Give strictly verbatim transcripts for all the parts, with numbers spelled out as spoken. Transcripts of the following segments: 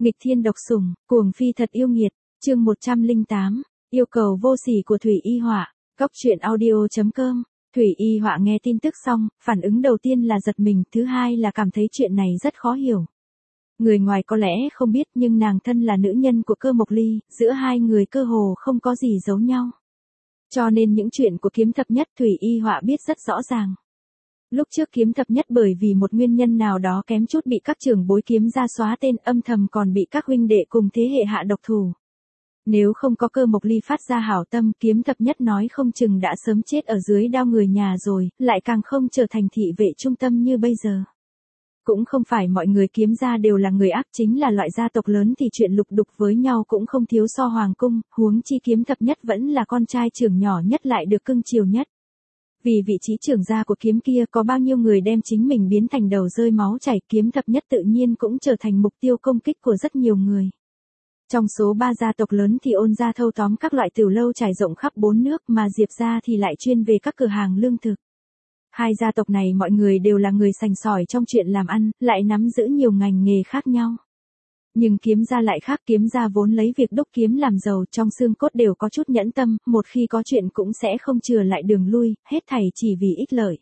Nghịch thiên độc sủng, cuồng phi thật yêu nghiệt, chương một trăm lẻ tám, yêu cầu vô sỉ của Thủy Y Họa, góc truyện audio chấm com. Thủy Y Họa nghe tin tức xong, phản ứng đầu tiên là giật mình, thứ hai là cảm thấy chuyện này rất khó hiểu. Người ngoài có lẽ không biết nhưng nàng thân là nữ nhân của Cơ Mộc Ly, giữa hai người cơ hồ không có gì giấu nhau. Cho nên những chuyện của kiếm thập nhất Thủy Y Họa biết rất rõ ràng. Lúc trước kiếm thập nhất bởi vì một nguyên nhân nào đó kém chút bị các trưởng bối kiếm ra xóa tên, âm thầm còn bị các huynh đệ cùng thế hệ hạ độc thủ. Nếu không có Cơ Mộc Ly phát ra hảo tâm, kiếm thập nhất nói không chừng đã sớm chết ở dưới đao người nhà rồi, lại càng không trở thành thị vệ trung tâm như bây giờ. Cũng không phải mọi người kiếm gia đều là người ác, chính là loại gia tộc lớn thì chuyện lục đục với nhau cũng không thiếu so hoàng cung, huống chi kiếm thập nhất vẫn là con trai trưởng nhỏ nhất lại được cưng chiều nhất. Vì vị trí trưởng gia của kiếm kia có bao nhiêu người đem chính mình biến thành đầu rơi máu chảy, kiếm thập nhất tự nhiên cũng trở thành mục tiêu công kích của rất nhiều người. Trong số ba gia tộc lớn thì Ôn gia thâu tóm các loại tiểu lâu trải rộng khắp bốn nước, mà Diệp gia thì lại chuyên về các cửa hàng lương thực. Hai gia tộc này mọi người đều là người sành sỏi trong chuyện làm ăn, lại nắm giữ nhiều ngành nghề khác nhau. Nhưng kiếm gia lại khác, kiếm gia vốn lấy việc đúc kiếm làm giàu, trong xương cốt đều có chút nhẫn tâm, một khi có chuyện cũng sẽ không chừa lại đường lui, hết thảy chỉ vì ích lợi.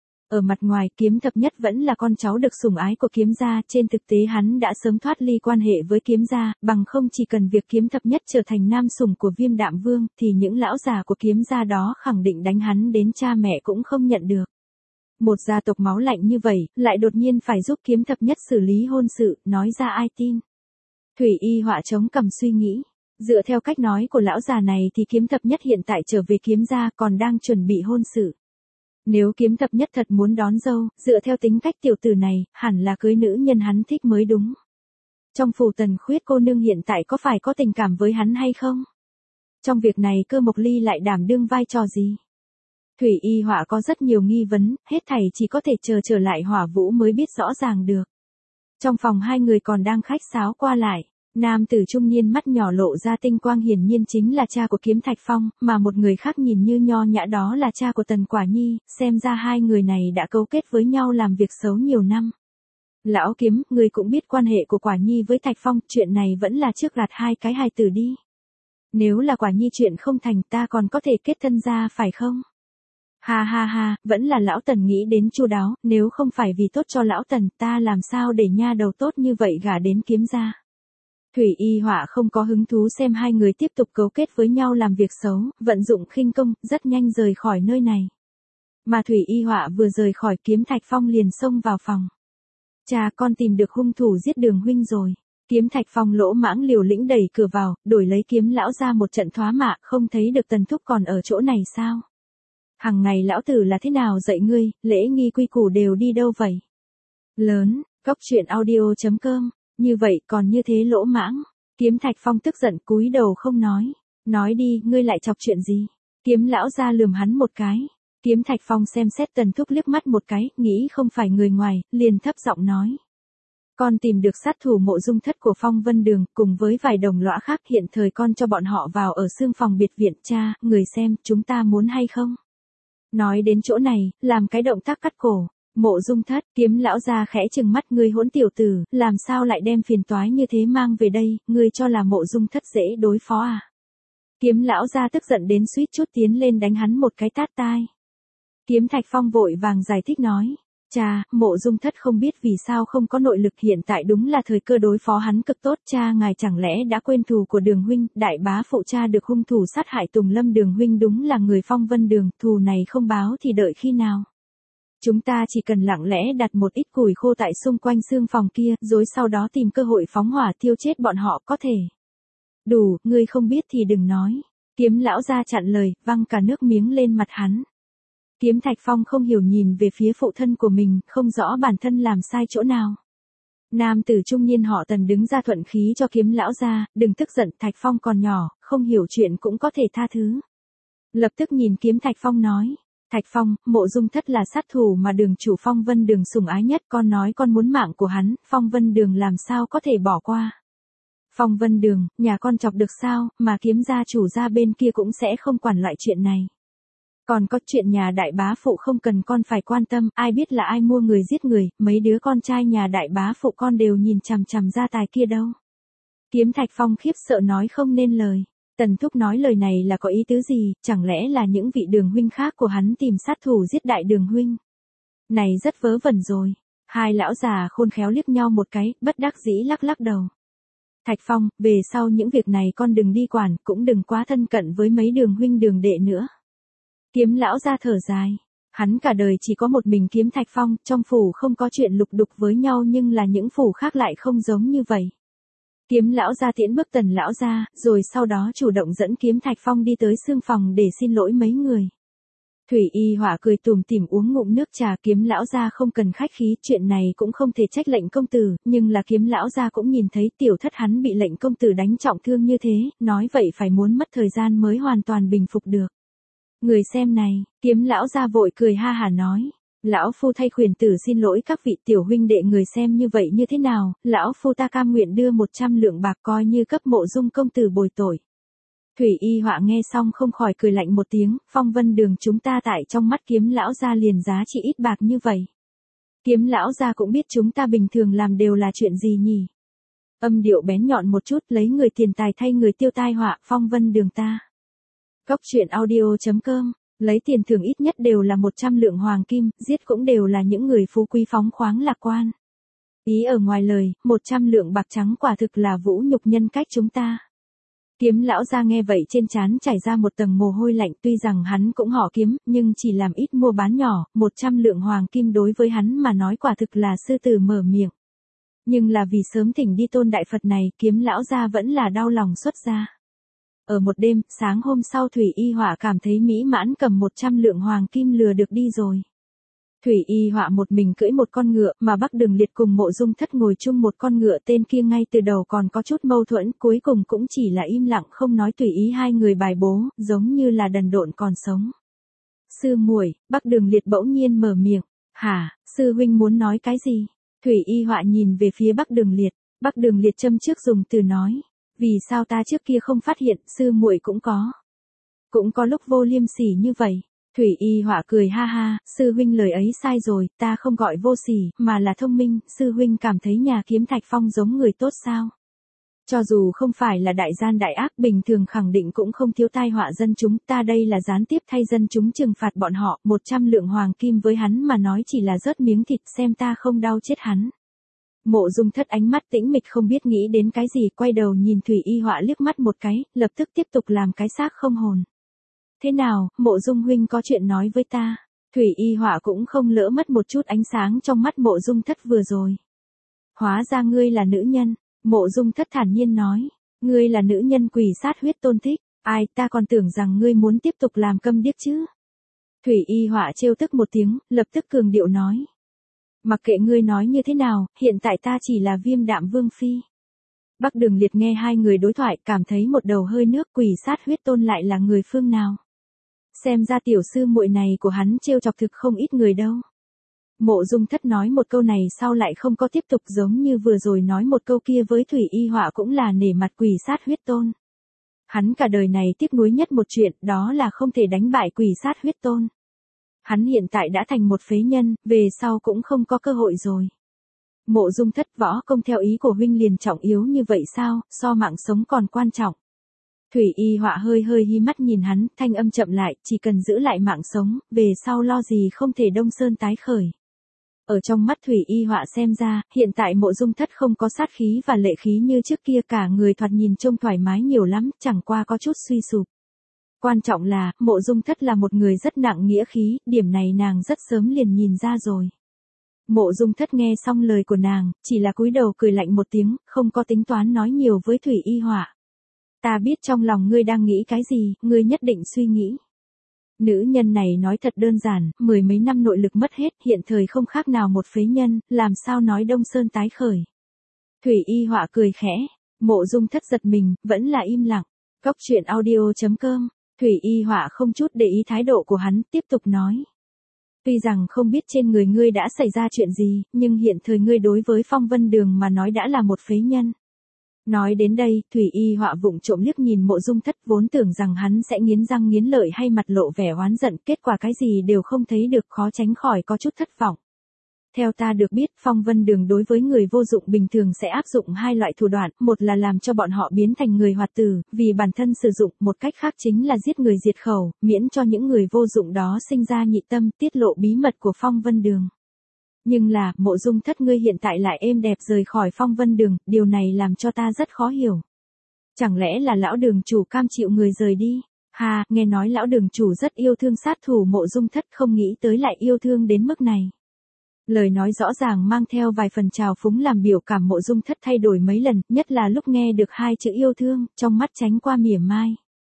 Ở mặt ngoài, kiếm thập nhất vẫn là con cháu được sủng ái của kiếm gia, trên thực tế hắn đã sớm thoát ly quan hệ với kiếm gia, bằng không chỉ cần việc kiếm thập nhất trở thành nam sủng của Viêm Đạm Vương, thì những lão già của kiếm gia đó khẳng định đánh hắn đến cha mẹ cũng không nhận được. Một gia tộc máu lạnh như vậy, lại đột nhiên phải giúp kiếm thập nhất xử lý hôn sự, nói ra ai tin. Thủy Y Họa chống cằm suy nghĩ, dựa theo cách nói của lão già này thì kiếm thập nhất hiện tại trở về kiếm gia còn đang chuẩn bị hôn sự. Nếu kiếm thập nhất thật muốn đón dâu, dựa theo tính cách tiểu tử này, hẳn là cưới nữ nhân hắn thích mới đúng. Trong phủ Tần Khuyết cô nương hiện tại có phải có tình cảm với hắn hay không? Trong việc này Cơ Mộc Ly lại đảm đương vai trò gì? Thủy Y Họa có rất nhiều nghi vấn, hết thảy chỉ có thể chờ trở lại Hỏa Vũ mới biết rõ ràng được. Trong phòng hai người còn đang khách sáo qua lại, nam tử trung niên mắt nhỏ lộ ra tinh quang, hiển nhiên chính là cha của Kiếm Thạch Phong, mà một người khác nhìn như nho nhã đó là cha của Tần Quả Nhi, xem ra hai người này đã cấu kết với nhau làm việc xấu nhiều năm. Lão Kiếm, người cũng biết quan hệ của Quả Nhi với Thạch Phong, chuyện này vẫn là trước gạt hai cái hài tử đi. Nếu là Quả Nhi chuyện không thành, ta còn có thể kết thân ra phải không? Ha ha ha, vẫn là lão Tần nghĩ đến chu đáo, nếu không phải vì tốt cho lão Tần, ta làm sao để nha đầu tốt như vậy gả đến kiếm gia. Thủy Y Họa không có hứng thú xem hai người tiếp tục cấu kết với nhau làm việc xấu, vận dụng khinh công, rất nhanh rời khỏi nơi này. Mà Thủy Y Họa vừa rời khỏi, Kiếm Thạch Phong liền xông vào phòng. Cha, con tìm được hung thủ giết Đường huynh rồi. Kiếm Thạch Phong lỗ mãng liều lĩnh đẩy cửa vào, đổi lấy kiếm lão ra một trận thoá mạ, không thấy được Tần thúc còn ở chỗ này sao? Hằng ngày lão tử là thế nào dạy ngươi, lễ nghi quy củ đều đi đâu vậy? Lớn, góc truyện audio chấm com, như vậy còn như thế lỗ mãng. Kiếm Thạch Phong tức giận cúi đầu không nói. Nói đi, ngươi lại chọc chuyện gì? Kiếm lão ra lườm hắn một cái. Kiếm Thạch Phong xem xét Tần thúc liếc mắt một cái, nghĩ không phải người ngoài, liền thấp giọng nói. Con tìm được sát thủ Mộ Dung Thất của Phong Vân Đường, cùng với vài đồng lõa khác, hiện thời con cho bọn họ vào ở xương phòng biệt viện. Cha, người xem, chúng ta muốn hay không? Nói đến chỗ này, làm cái động tác cắt cổ. Mộ Dung Thất, Kiếm lão ra khẽ trừng mắt, ngươi hỗn tiểu tử, làm sao lại đem phiền toái như thế mang về đây, ngươi cho là Mộ Dung Thất dễ đối phó à? Kiếm lão ra tức giận đến suýt chút tiến lên đánh hắn một cái tát tai. Kiếm Thạch Phong vội vàng giải thích nói, cha, Mộ Dung Thất không biết vì sao không có nội lực, hiện tại đúng là thời cơ đối phó hắn cực tốt. Cha, ngài chẳng lẽ đã quên thù của Đường huynh, đại bá phụ cha được hung thủ sát hại Tùng Lâm Đường huynh đúng là người Phong Vân Đường, thù này không báo thì đợi khi nào? Chúng ta chỉ cần lặng lẽ đặt một ít củi khô tại xung quanh xương phòng kia, rồi sau đó tìm cơ hội phóng hỏa thiêu chết bọn họ có thể. Đủ, ngươi không biết thì đừng nói. Kiếm lão ra chặn lời, văng cả nước miếng lên mặt hắn. Kiếm Thạch Phong không hiểu nhìn về phía phụ thân của mình, không rõ bản thân làm sai chỗ nào. Nam tử trung niên họ Tần đứng ra thuận khí cho kiếm lão ra, đừng tức giận, Thạch Phong còn nhỏ, không hiểu chuyện cũng có thể tha thứ. Lập tức nhìn kiếm Thạch Phong nói. Thạch Phong, Mộ Dung Thất là sát thủ mà đường chủ Phong Vân Đường sủng ái nhất, con nói con muốn mạng của hắn, Phong Vân Đường làm sao có thể bỏ qua. Phong Vân Đường, nhà con chọc được sao, mà kiếm gia chủ gia bên kia cũng sẽ không quản loại chuyện này. Còn có chuyện nhà đại bá phụ không cần con phải quan tâm, ai biết là ai mua người giết người, mấy đứa con trai nhà đại bá phụ con đều nhìn chằm chằm gia tài kia đâu. Kiếm Thạch Phong khiếp sợ nói không nên lời. Tần Thúc nói lời này là có ý tứ gì, chẳng lẽ là những vị Đường huynh khác của hắn tìm sát thủ giết đại Đường huynh? Này rất vớ vẩn rồi. Hai lão già khôn khéo liếc nhau một cái, bất đắc dĩ lắc lắc đầu. Thạch Phong, về sau những việc này con đừng đi quản, cũng đừng quá thân cận với mấy Đường huynh Đường đệ nữa. Kiếm lão ra thở dài. Hắn cả đời chỉ có một mình Kiếm Thạch Phong, trong phủ không có chuyện lục đục với nhau nhưng là những phủ khác lại không giống như vậy. Kiếm lão ra tiễn bước Tần lão ra, rồi sau đó chủ động dẫn Kiếm Thạch Phong đi tới xương phòng để xin lỗi mấy người. Thủy Y Họa cười tủm tỉm uống ngụm nước trà. Kiếm lão gia không cần khách khí, chuyện này cũng không thể trách lệnh công tử, nhưng là Kiếm lão gia cũng nhìn thấy tiểu thất hắn bị lệnh công tử đánh trọng thương như thế, nói vậy phải muốn mất thời gian mới hoàn toàn bình phục được. Người xem này, Kiếm lão gia vội cười ha hả nói, lão phu thay khuyển tử xin lỗi các vị tiểu huynh đệ, người xem như vậy như thế nào, lão phu ta cam nguyện đưa một trăm lượng bạc coi như cấp Mộ Dung công tử bồi tội. Thủy Y Họa nghe xong không khỏi cười lạnh một tiếng, Phong Vân Đường chúng ta tại trong mắt Kiếm lão gia liền giá trị ít bạc như vậy. Kiếm lão gia cũng biết chúng ta bình thường làm đều là chuyện gì nhỉ? Âm điệu bén nhọn một chút, lấy người tiền tài thay người tiêu tai họa, Phong Vân Đường ta. Cốc truyện audio chấm com, lấy tiền thưởng ít nhất đều là một trăm lượng hoàng kim, giết cũng đều là những người phú quý phóng khoáng lạc quan. Ý ở ngoài lời, một trăm lượng bạc trắng quả thực là vũ nhục nhân cách chúng ta. Kiếm lão gia nghe vậy trên trán chảy ra một tầng mồ hôi lạnh, tuy rằng hắn cũng họ Kiếm, nhưng chỉ làm ít mua bán nhỏ, một trăm lượng hoàng kim đối với hắn mà nói quả thực là sư tử mở miệng. Nhưng là vì sớm thỉnh đi tôn đại Phật này, Kiếm lão gia vẫn là đau lòng xuất ra. Ở một đêm, sáng hôm sau Thủy Y Họa cảm thấy mỹ mãn cầm một trăm lượng hoàng kim lừa được đi rồi. Thủy Y Họa một mình cưỡi một con ngựa, mà Bắc Đường Liệt cùng Mộ Dung Thất ngồi chung một con ngựa, tên kia ngay từ đầu còn có chút mâu thuẫn, cuối cùng cũng chỉ là im lặng không nói, tùy ý hai người bài bố, giống như là đần độn còn sống. Sư muội, Bắc Đường Liệt bỗng nhiên mở miệng, hả, sư huynh muốn nói cái gì? Thủy Y Họa nhìn về phía Bắc Đường Liệt, Bắc Đường Liệt châm trước dùng từ nói, vì sao ta trước kia không phát hiện, sư muội cũng có. Cũng có lúc vô liêm sỉ như vậy. Thủy Y Họa cười ha ha, sư huynh lời ấy sai rồi, ta không gọi vô sỉ, mà là thông minh, sư huynh cảm thấy nhà Kiếm Thạch Phong giống người tốt sao? Cho dù không phải là đại gian đại ác, bình thường khẳng định cũng không thiếu tai họa dân chúng, ta đây là gián tiếp thay dân chúng trừng phạt bọn họ, một trăm lượng hoàng kim với hắn mà nói chỉ là rớt miếng thịt, xem ta không đau chết hắn. Mộ Dung Thất ánh mắt tĩnh mịch không biết nghĩ đến cái gì, quay đầu nhìn Thủy Y Họa liếc mắt một cái, lập tức tiếp tục làm cái xác không hồn. Thế nào, Mộ Dung huynh có chuyện nói với ta? Thủy Y Họa cũng không lỡ mất một chút ánh sáng trong mắt Mộ Dung Thất vừa rồi. Hóa ra ngươi là nữ nhân, Mộ Dung Thất thản nhiên nói, ngươi là nữ nhân quỷ sát huyết tôn thích, ai, ta còn tưởng rằng ngươi muốn tiếp tục làm câm điếc chứ. Thủy Y Họa trêu tức một tiếng, lập tức cường điệu nói. Mặc kệ ngươi nói như thế nào, hiện tại ta chỉ là Viêm Đạm Vương phi. Bắc Đường Liệt nghe hai người đối thoại, cảm thấy một đầu hơi nước, quỷ sát huyết tôn lại là người phương nào. Xem ra tiểu sư muội này của hắn trêu chọc thực không ít người đâu. Mộ Dung Thất nói một câu này sau lại không có tiếp tục, giống như vừa rồi nói một câu kia với Thủy Y Họa cũng là nể mặt quỷ sát huyết tôn. Hắn cả đời này tiếc nuối nhất một chuyện, đó là không thể đánh bại quỷ sát huyết tôn. Hắn hiện tại đã thành một phế nhân, về sau cũng không có cơ hội rồi. Mộ Dung Thất, võ công theo ý của huynh liền trọng yếu như vậy sao, so mạng sống còn quan trọng. Thủy Y Họa hơi hơi hí mắt nhìn hắn, thanh âm chậm lại, chỉ cần giữ lại mạng sống, về sau lo gì không thể đông sơn tái khởi. Ở trong mắt Thủy Y Họa xem ra, hiện tại Mộ Dung Thất không có sát khí và lệ khí như trước kia, cả người thoạt nhìn trông thoải mái nhiều lắm, chẳng qua có chút suy sụp. Quan trọng là, Mộ Dung Thất là một người rất nặng nghĩa khí, điểm này nàng rất sớm liền nhìn ra rồi. Mộ Dung Thất nghe xong lời của nàng, chỉ là cúi đầu cười lạnh một tiếng, không có tính toán nói nhiều với Thủy Y Họa. Ta biết trong lòng ngươi đang nghĩ cái gì, ngươi nhất định suy nghĩ. Nữ nhân này nói thật đơn giản, mười mấy năm nội lực mất hết, hiện thời không khác nào một phế nhân, làm sao nói đông sơn tái khởi. Thủy Y Họa cười khẽ, Mộ Dung Thất giật mình, vẫn là im lặng. Cốc truyện audio chấm com, Thủy Y Họa không chút để ý thái độ của hắn, tiếp tục nói. Tuy rằng không biết trên người ngươi đã xảy ra chuyện gì, nhưng hiện thời ngươi đối với Phong Vân Đường mà nói đã là một phế nhân. Nói đến đây, Thủy Y Họa vụng trộm liếc nhìn Mộ Dung Thất, vốn tưởng rằng hắn sẽ nghiến răng nghiến lợi hay mặt lộ vẻ oán giận, kết quả cái gì đều không thấy được, khó tránh khỏi có chút thất vọng. Theo ta được biết, Phong Vân Đường đối với người vô dụng bình thường sẽ áp dụng hai loại thủ đoạn, một là làm cho bọn họ biến thành người hoạt tử, vì bản thân sử dụng, một cách khác chính là giết người diệt khẩu, miễn cho những người vô dụng đó sinh ra nhị tâm, tiết lộ bí mật của Phong Vân Đường. Nhưng là, Mộ Dung Thất ngươi hiện tại lại êm đẹp rời khỏi Phong Vân Đường, điều này làm cho ta rất khó hiểu. Chẳng lẽ là lão đường chủ cam chịu người rời đi? Hà, nghe nói lão đường chủ rất yêu thương sát thủ Mộ Dung Thất, không nghĩ tới lại yêu thương đến mức này. Lời nói rõ ràng mang theo vài phần trào phúng làm biểu cảm Mộ Dung Thất thay đổi mấy lần, nhất là lúc nghe được hai chữ yêu thương, trong mắt tránh qua mỉa mai.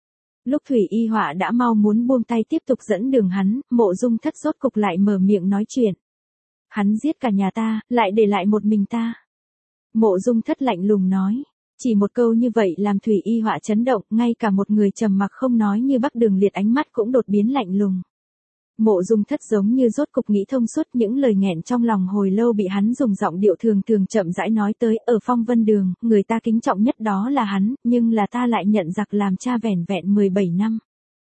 Lúc Thủy Y Họa đã mau muốn buông tay tiếp tục dẫn đường hắn, Mộ Dung Thất rốt cục lại mở miệng nói chuyện. Hắn giết cả nhà ta, lại để lại một mình ta. Mộ Dung Thất lạnh lùng nói. Chỉ một câu như vậy làm Thủy Y Họa chấn động, ngay cả một người trầm mặc không nói như Bắc Đường Liệt ánh mắt cũng đột biến lạnh lùng. Mộ Dung Thất giống như rốt cục nghĩ thông suốt những lời nghẹn trong lòng hồi lâu bị hắn dùng giọng điệu thường thường chậm rãi nói tới, ở Phong Vân Đường, người ta kính trọng nhất đó là hắn, nhưng là ta lại nhận giặc làm cha vẻn vẹn mười bảy năm.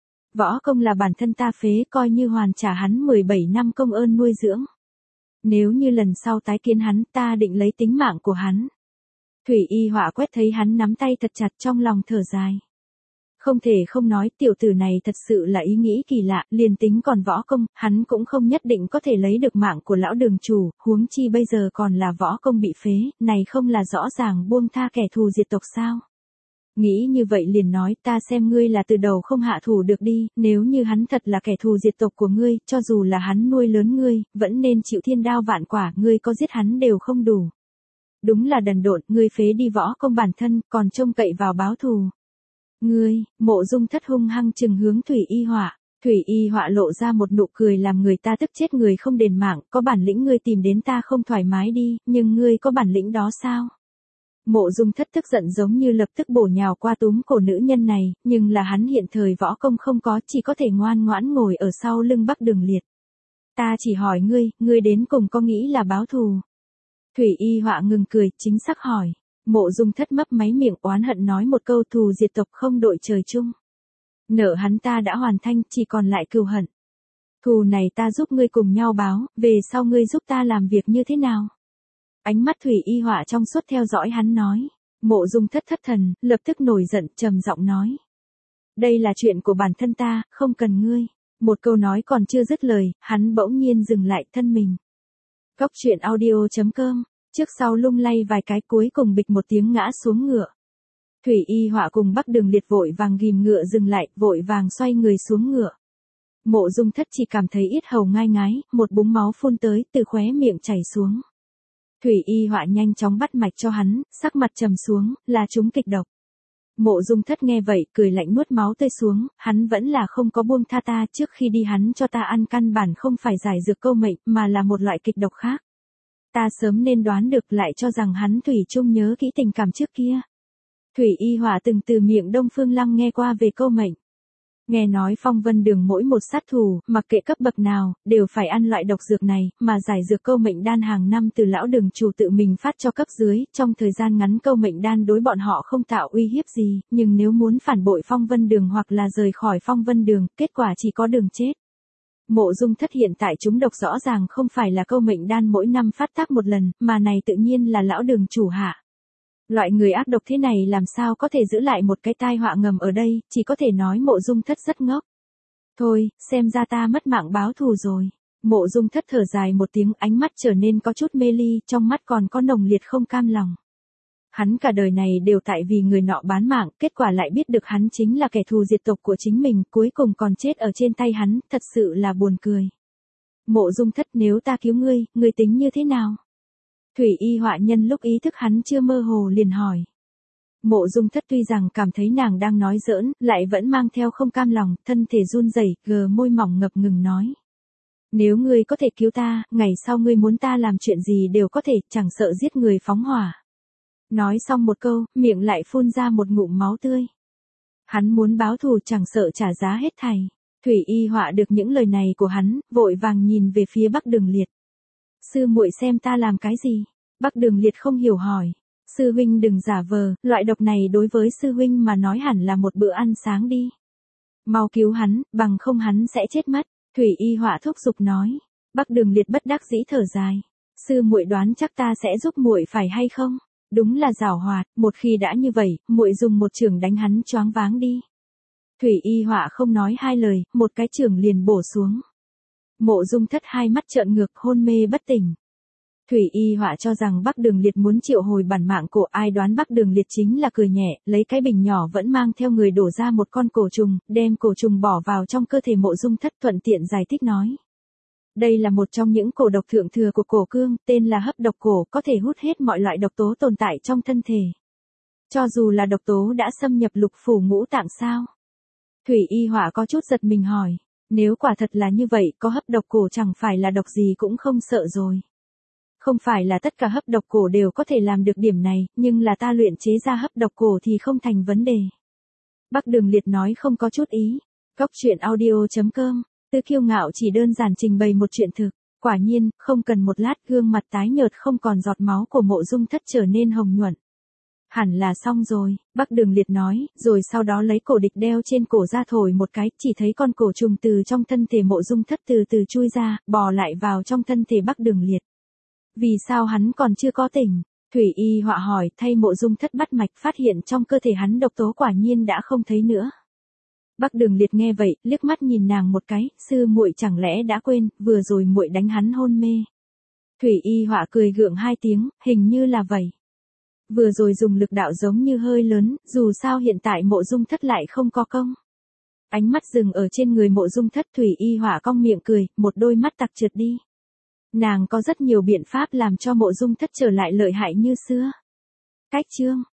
Võ công là bản thân ta phế, coi như hoàn trả hắn mười bảy năm công ơn nuôi dưỡng. Nếu như lần sau tái kiến hắn, ta định lấy tính mạng của hắn. Thủy Y Họa quét thấy hắn nắm tay thật chặt, trong lòng thở dài. Không thể không nói, tiểu tử này thật sự là ý nghĩ kỳ lạ, liền tính còn võ công, hắn cũng không nhất định có thể lấy được mạng của lão đường chủ, huống chi bây giờ còn là võ công bị phế, này không là rõ ràng buông tha kẻ thù diệt tộc sao? Nghĩ như vậy liền nói, ta xem ngươi là từ đầu không hạ thủ được đi, nếu như hắn thật là kẻ thù diệt tộc của ngươi, cho dù là hắn nuôi lớn ngươi, vẫn nên chịu thiên đao vạn quả, ngươi có giết hắn đều không đủ. Đúng là đần độn, ngươi phế đi võ công bản thân, còn trông cậy vào báo thù. Ngươi, Mộ Dung Thất hung hăng trừng hướng Thủy Y Họa. Thủy Y Họa lộ ra một nụ cười làm người ta tức chết người không đền mạng, có bản lĩnh ngươi tìm đến ta không thoải mái đi, nhưng ngươi có bản lĩnh đó sao? Mộ Dung Thất tức giận giống như lập tức bổ nhào qua túm cổ nữ nhân này, nhưng là hắn hiện thời võ công không có, chỉ có thể ngoan ngoãn ngồi ở sau lưng Bắc Đường Liệt. Ta chỉ hỏi ngươi, ngươi đến cùng có nghĩ là báo thù? Thủy Y Họa ngừng cười, chính xác hỏi. Mộ Dung Thất mấp máy miệng oán hận nói một câu thù diệt tộc không đội trời chung. Nợ hắn ta đã hoàn thành, chỉ còn lại cừu hận. Thù này ta giúp ngươi cùng nhau báo, về sau ngươi giúp ta làm việc như thế nào? Ánh mắt Thủy Y Họa trong suốt theo dõi hắn nói. Mộ Dung Thất thất thần, lập tức nổi giận, trầm giọng nói. Đây là chuyện của bản thân ta, không cần ngươi. Một câu nói còn chưa dứt lời, hắn bỗng nhiên dừng lại thân mình. Góc truyện audio chấm com, trước sau lung lay vài cái cuối cùng bịch một tiếng ngã xuống ngựa. Thủy Y Họa cùng Bắc Đường Liệt vội vàng ghim ngựa dừng lại, vội vàng xoay người xuống ngựa. Mộ Dung Thất chỉ cảm thấy yết hầu ngai ngái, một búng máu phun tới, từ khóe miệng chảy xuống. Thủy Y Họa nhanh chóng bắt mạch cho hắn, sắc mặt trầm xuống, là trúng kịch độc. Mộ Dung Thất nghe vậy, cười lạnh nuốt máu tươi xuống, hắn vẫn là không có buông tha ta, trước khi đi hắn cho ta ăn căn bản không phải giải dược câu mệnh, mà là một loại kịch độc khác. Ta sớm nên đoán được, lại cho rằng hắn thủy chung nhớ kỹ tình cảm trước kia. Thủy Y Họa từng từ miệng Đông Phương Lăng nghe qua về câu mệnh. Nghe nói Phong Vân Đường mỗi một sát thủ, mặc kệ cấp bậc nào, đều phải ăn loại độc dược này, mà giải dược câu mệnh đan hàng năm từ lão đường chủ tự mình phát cho cấp dưới, trong thời gian ngắn câu mệnh đan đối bọn họ không tạo uy hiếp gì, nhưng nếu muốn phản bội Phong Vân Đường hoặc là rời khỏi Phong Vân Đường, kết quả chỉ có đường chết. Mộ Dung Thất hiện tại chúng độc rõ ràng không phải là câu mệnh đan mỗi năm phát tác một lần, mà này tự nhiên là lão đường chủ hạ. Loại người ác độc thế này làm sao có thể giữ lại một cái tai họa ngầm ở đây, chỉ có thể nói Mộ Dung Thất rất ngốc. Thôi, xem ra ta mất mạng báo thù rồi. Mộ Dung Thất thở dài một tiếng, ánh mắt trở nên có chút mê ly, trong mắt còn có nồng liệt không cam lòng. Hắn cả đời này đều tại vì người nọ bán mạng, kết quả lại biết được hắn chính là kẻ thù diệt tộc của chính mình, cuối cùng còn chết ở trên tay hắn, thật sự là buồn cười. Mộ Dung Thất, nếu ta cứu ngươi, ngươi tính như thế nào? Thủy Y Họa nhân lúc ý thức hắn chưa mơ hồ liền hỏi. Mộ Dung Thất tuy rằng cảm thấy nàng đang nói giỡn, lại vẫn mang theo không cam lòng, thân thể run rẩy, gờ môi mỏng ngập ngừng nói. Nếu ngươi có thể cứu ta, ngày sau ngươi muốn ta làm chuyện gì đều có thể, chẳng sợ giết người phóng hỏa. Nói xong một câu, miệng lại phun ra một ngụm máu tươi. Hắn muốn báo thù chẳng sợ trả giá hết thảy. Thủy Y Họa được những lời này của hắn, vội vàng nhìn về phía Bắc Đường Liệt. Sư muội xem ta làm cái gì? Bắc Đường Liệt không hiểu hỏi. Sư huynh đừng giả vờ, loại độc này đối với sư huynh mà nói hẳn là một bữa ăn sáng đi. Mau cứu hắn, bằng không hắn sẽ chết mất. Thủy Y Họa thúc giục nói. Bắc Đường Liệt bất đắc dĩ thở dài. Sư muội đoán chắc ta sẽ giúp muội phải hay không? Đúng là giảo hoạt, một khi đã như vậy, muội dùng một chưởng đánh hắn choáng váng đi. Thủy Y Họa không nói hai lời, một cái chưởng liền bổ xuống. Mộ Dung Thất hai mắt trợn ngược, hôn mê bất tỉnh. Thủy Y Họa cho rằng Bắc Đường Liệt muốn triệu hồi bản mạng cổ, ai đoán Bắc Đường Liệt chính là cười nhẹ, lấy cái bình nhỏ vẫn mang theo người đổ ra một con cổ trùng, đem cổ trùng bỏ vào trong cơ thể Mộ Dung Thất, thuận tiện giải thích nói. Đây là một trong những cổ độc thượng thừa của cổ cương, tên là hấp độc cổ, có thể hút hết mọi loại độc tố tồn tại trong thân thể. Cho dù là độc tố đã xâm nhập lục phủ ngũ tạng sao? Thủy Y Họa có chút giật mình hỏi, nếu quả thật là như vậy, có hấp độc cổ chẳng phải là độc gì cũng không sợ rồi. Không phải là tất cả hấp độc cổ đều có thể làm được điểm này, nhưng là ta luyện chế ra hấp độc cổ thì không thành vấn đề. Bắc Đường Liệt nói không có chút ý. Cóc truyện audio chấm com, Tư Kiêu Ngạo chỉ đơn giản trình bày một chuyện thực. Quả nhiên, không cần một lát gương mặt tái nhợt không còn giọt máu của Mộ Dung Thất trở nên hồng nhuận. Hẳn là xong rồi, Bắc Đường Liệt nói, rồi sau đó lấy cổ địch đeo trên cổ ra thổi một cái, chỉ thấy con cổ trùng từ trong thân thể Mộ Dung Thất từ từ chui ra, bò lại vào trong thân thể Bắc Đường Liệt. Vì sao hắn còn chưa có tỉnh? Thủy Y Họa hỏi, thay Mộ Dung Thất bắt mạch, phát hiện trong cơ thể hắn độc tố quả nhiên đã không thấy nữa. Bắc Đường Liệt nghe vậy, liếc mắt nhìn nàng một cái, sư muội chẳng lẽ đã quên, vừa rồi muội đánh hắn hôn mê. Thủy Y Họa cười gượng hai tiếng, hình như là vậy. Vừa rồi dùng lực đạo giống như hơi lớn, dù sao hiện tại Mộ Dung Thất lại không có công. Ánh mắt dừng ở trên người Mộ Dung Thất, Thủy Y Họa cong miệng cười, một đôi mắt tặc trượt đi. Nàng có rất nhiều biện pháp làm cho Mộ Dung Thất trở lại lợi hại như xưa. Cách chương